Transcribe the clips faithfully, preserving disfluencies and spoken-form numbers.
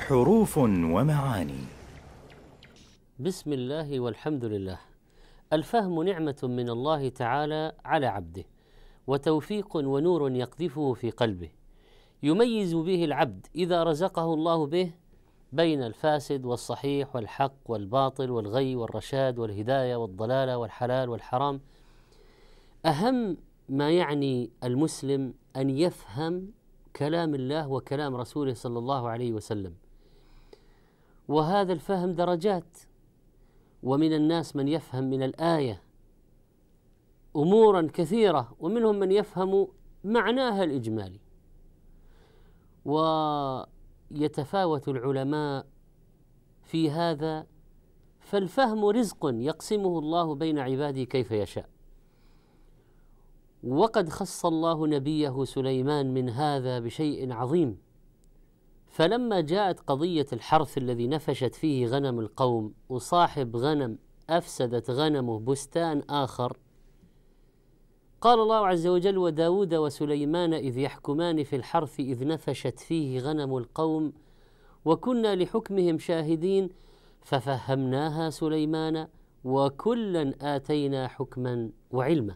حروف ومعاني. بسم الله والحمد لله. الفهم نعمة من الله تعالى على عبده، وتوفيق ونور يقذفه في قلبه، يميز به العبد إذا رزقه الله به بين الفاسد والصحيح والحق والباطل والغي والرشاد والهداية والضلالة والحلال والحرام. أهم ما يعني المسلم أن يفهم كلام الله وكلام رسوله صلى الله عليه وسلم، وهذا الفهم درجات، ومن الناس من يفهم من الآية أمورا كثيرة، ومنهم من يفهم معناها الإجمالي. ويتفاوت العلماء في هذا، فالفهم رزق يقسمه الله بين عباده كيف يشاء. وقد خص الله نبيه سليمان من هذا بشيء عظيم، فلما جاءت قضية الحرث الذي نفشت فيه غنم القوم، وصاحب غنم أفسدت غنمه بستان آخر، قال الله عز وجل: وداود وسليمان إذ يحكمان في الحرث إذ نفشت فيه غنم القوم وكنا لحكمهم شاهدين ففهمناها سليمان وكلا آتينا حكما وعلما.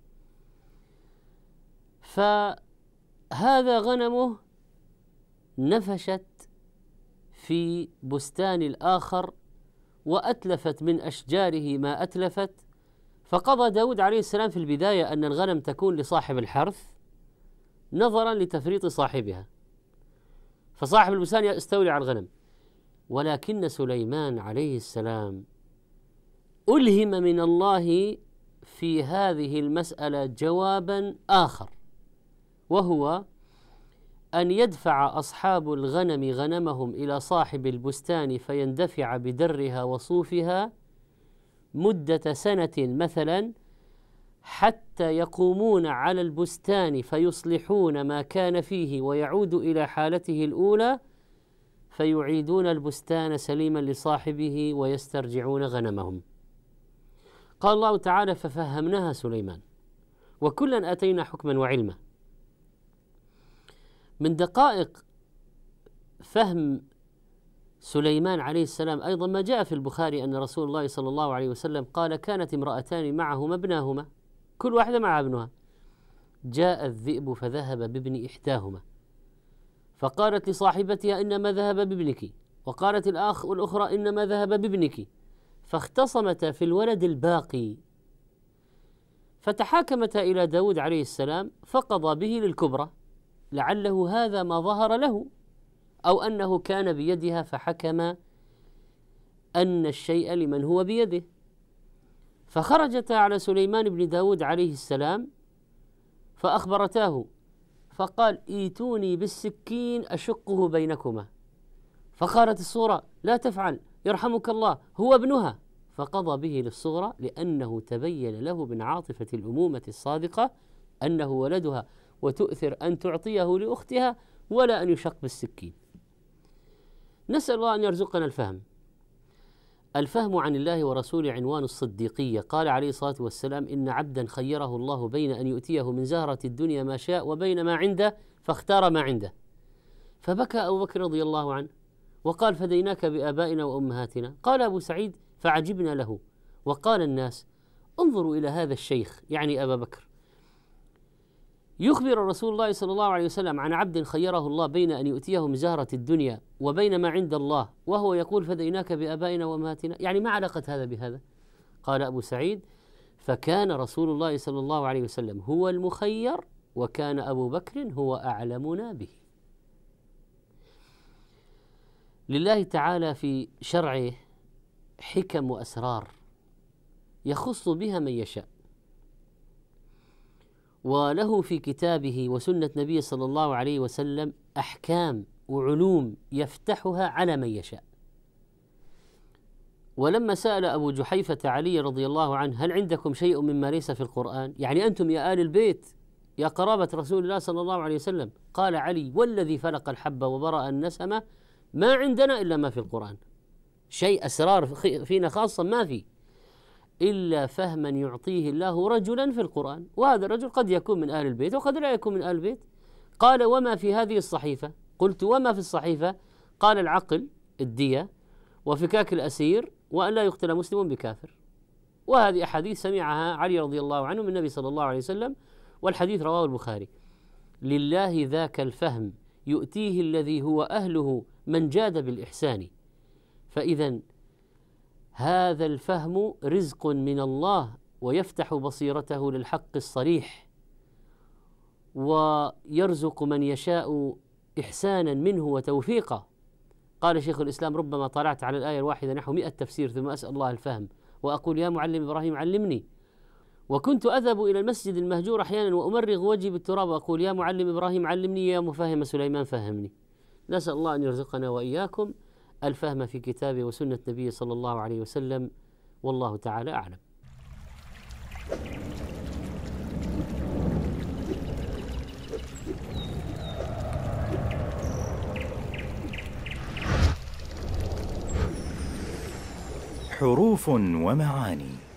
فهذا غنمه نفشت في بستان الآخر وأتلفت من أشجاره ما أتلفت، فقضى داود عليه السلام في البداية أن الغنم تكون لصاحب الحرث نظرا لتفريط صاحبها، فصاحب البستان يستولي على الغنم. ولكن سليمان عليه السلام ألهم من الله في هذه المسألة جوابا آخر، وهو أن يدفع أصحاب الغنم غنمهم إلى صاحب البستان فيندفع بدرها وصوفها مدة سنة مثلا، حتى يقومون على البستان فيصلحون ما كان فيه ويعود إلى حالته الأولى، فيعيدون البستان سليما لصاحبه ويسترجعون غنمهم. قال الله تعالى: ففهمناها سليمان وكلا آتينا حكما وعلما. من دقائق فهم سليمان عليه السلام أيضا ما جاء في البخاري أن رسول الله صلى الله عليه وسلم قال: كانت امرأتان معهما ابناهما، كل واحدة مع ابنها، جاء الذئب فذهب بابن إحداهما فقالت لصاحبتها: إنما ذهب بابنك، وقالت الآخ والأخرى: إنما ذهب بابنك، فاختصمتا في الولد الباقي، فتحاكمتا إلى داود عليه السلام فقضى به للكبرى، لعله هذا ما ظهر له، أو أنه كان بيدها فحكم أن الشيء لمن هو بيده. فخرجتا على سليمان بن داود عليه السلام فأخبرتاه، فقال: ايتوني بالسكين أشقه بينكما. فقالت الصغرى: لا تفعل يرحمك الله، هو ابنها. فقضى به للصغرى لأنه تبين له من عاطفة الأمومة الصادقة أنه ولدها، وتؤثر أن تعطيه لأختها ولا أن يشق بالسكين. نسأل الله أن يرزقنا الفهم. الفهم عن الله ورسوله عنوان الصديقية. قال عليه الصلاة والسلام: إن عبدا خيره الله بين أن يؤتيه من زهرة الدنيا ما شاء وبين ما عنده فاختار ما عنده. فبكى أبو بكر رضي الله عنه وقال: فديناك بآبائنا وأمهاتنا. قال أبو سعيد: فعجبنا له. وقال الناس: انظروا إلى هذا الشيخ، يعني أبا بكر، يخبر رسول الله صلى الله عليه وسلم عن عبد خيره الله بين أن يؤتيه من زهرة الدنيا وبين ما عند الله، وهو يقول: فديناك بآبائنا وأمهاتنا، يعني ما علاقة هذا بهذا؟ قال أبو سعيد: فكان رسول الله صلى الله عليه وسلم هو المخير، وكان أبو بكر هو أعلمنا به. لله تعالى في شرعه حكم وأسرار يخص بها من يشاء، وله في كتابه وسنة نبيه صلى الله عليه وسلم أحكام وعلوم يفتحها على من يشاء. ولما سأل أبو جحيفة علي رضي الله عنه: هل عندكم شيء مما ليس في القرآن؟ يعني أنتم يا آل البيت يا قرابة رسول الله صلى الله عليه وسلم. قال علي: والذي فلق الحب وبرأ النسمة ما عندنا إلا ما في القرآن، شيء أسرار فينا خاصة ما في إلا فهما يعطيه الله رجلا في القرآن، وهذا الرجل قد يكون من أهل البيت وقد لا يكون من أهل البيت. قال: وما في هذه الصحيفة؟ قلت: وما في الصحيفة؟ قال العقل الدية، وفكاك الأسير، وأن لا يقتل مسلم بكافر. وهذه أحاديث سمعها علي رضي الله عنه من النبي صلى الله عليه وسلم، والحديث رواه البخاري. لله ذاك الفهم يؤتيه الذي هو أهله من جاد بالإحسان. فإذا هذا الفهم رزق من الله، ويفتح بصيرته للحق الصريح، ويرزق من يشاء إحسانا منه وتوفيقا. قال شيخ الإسلام: ربما طلعت على الآية الواحدة نحو مئة تفسير ثم أسأل الله الفهم وأقول: يا معلم إبراهيم علمني. وكنت أذهب إلى المسجد المهجور أحيانا وأمرغ وجهي بالتراب وأقول: يا معلم إبراهيم علمني، يا مفهم سليمان فهمني. نسأل الله أن يرزقنا وإياكم الفهم في كتابه وسنة نبيه صلى الله عليه وسلم، والله تعالى أعلم. حروف ومعاني.